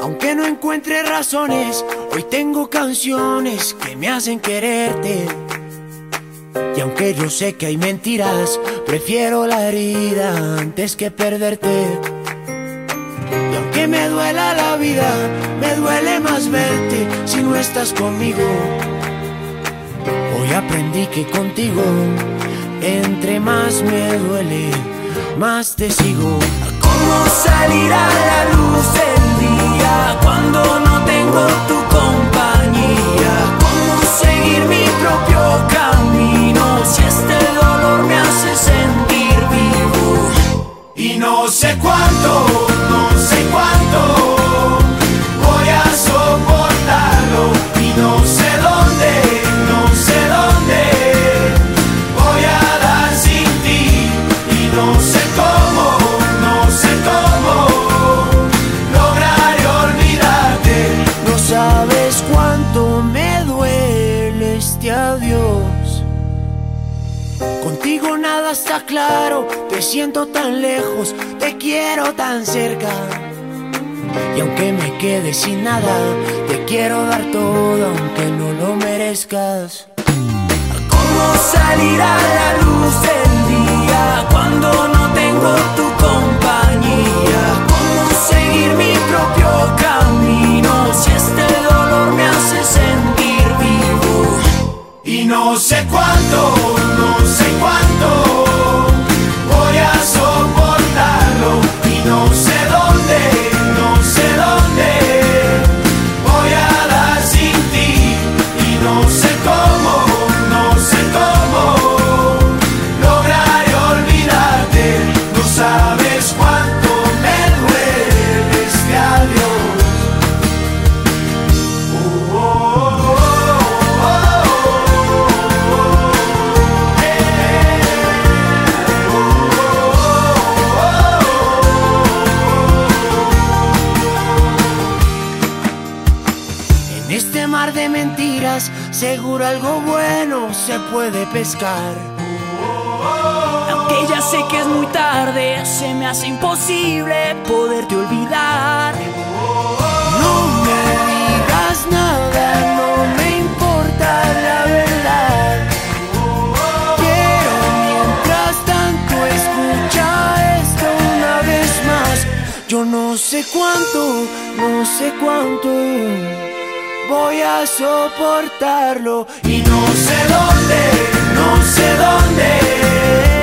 Aunque no encuentre razones, hoy tengo canciones que me hacen quererte. Y aunque yo sé que hay mentiras, prefiero la herida antes que perderte. Y aunque me duela la vida, me duele más verte si no estás conmigo. Hoy aprendí que contigo, entre más me duele, más te sigo. ¿Cómo salir a la luz del día cuando no tengo tu compañía? ¿Cómo seguir mi propio camino si este dolor me hace sentir vivo? Y no sé cuánto voy a soportarlo. Y no sé dónde voy a dar sin ti. Y no sé cómo lograré olvidarte. No sabes cuánto me duele este adiós. Contigo nada está claro, te siento tan lejos, te quiero tan cerca. Y aunque me quede sin nada, te quiero dar todo aunque no lo merezcas. ¿Cómo salir a la luz del día cuando no tengo tu compañía? ¿Cómo seguir mi propio camino si este dolor me hace sentir vivo? Y no sé cuánto voy a soportarlo. Y no sé dónde voy a dar sin ti. Y no sé cómo lograré olvidarte. No sabes cuánto me duele este adiós. En este mar de mentiras, seguro algo bueno se puede pescar. Aunque ya sé que es muy tarde, se me hace imposible poderte olvidar. No me digas nada, no me importa la verdad. Quiero mientras tanto escucha esto una vez más. Yo no sé cuánto voy a soportarlo. Y no sé dónde